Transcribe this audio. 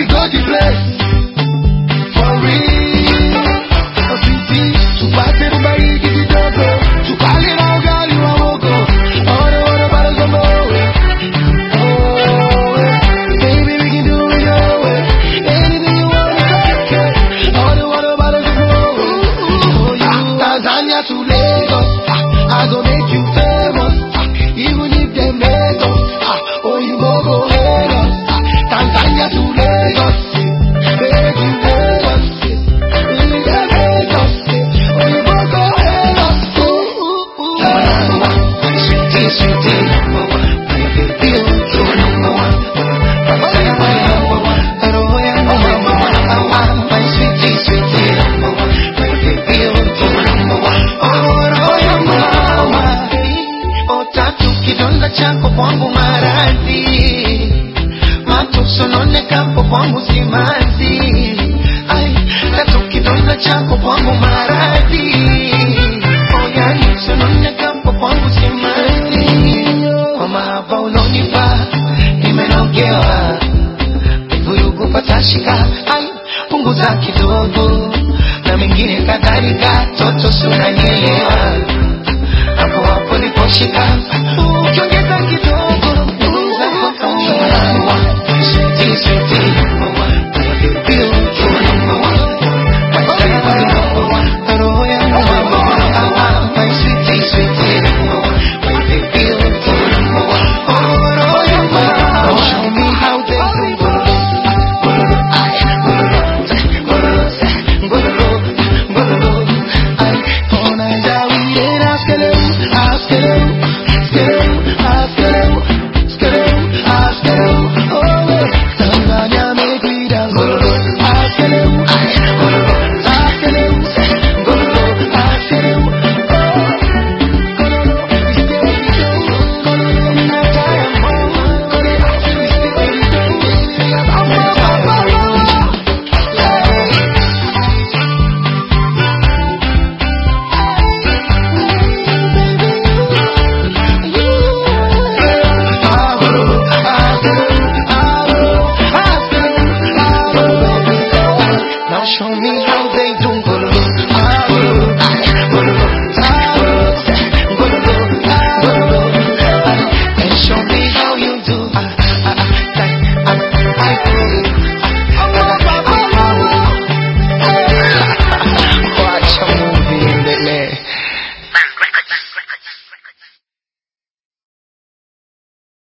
we got the place for real. Sweetie, tupate rubariki kidogo, tukale na ugali wa mogo. Ora ora bado zambowe. Baby, we can do it your way. Anything you want, okay. Ora ora bado zambowe. Tanzania to Lagos, I go make you famous. Even if they make us, oh you go hate us. Tanzania to Lagos, make you hate us. If they make us, oh you go hate us. Sweetie, sweetie, number one. Baby, you're number one. Tanzania, my number one. My sweetie, sweetie, number one. Baby, you're number one. Tatu kidonda chako kwangu maradhi, matusononeka kwangu simanzi. Ay, tatu kidonda chako kwangu maradhi, oyani sononeka kwangu simanzi. Kwa mahaba ulonipa nimenogewa, vurugu patashika. Ay, punguza kidogo na mengine kadhalika, toto sura nielewa. Hapo hapo niposhika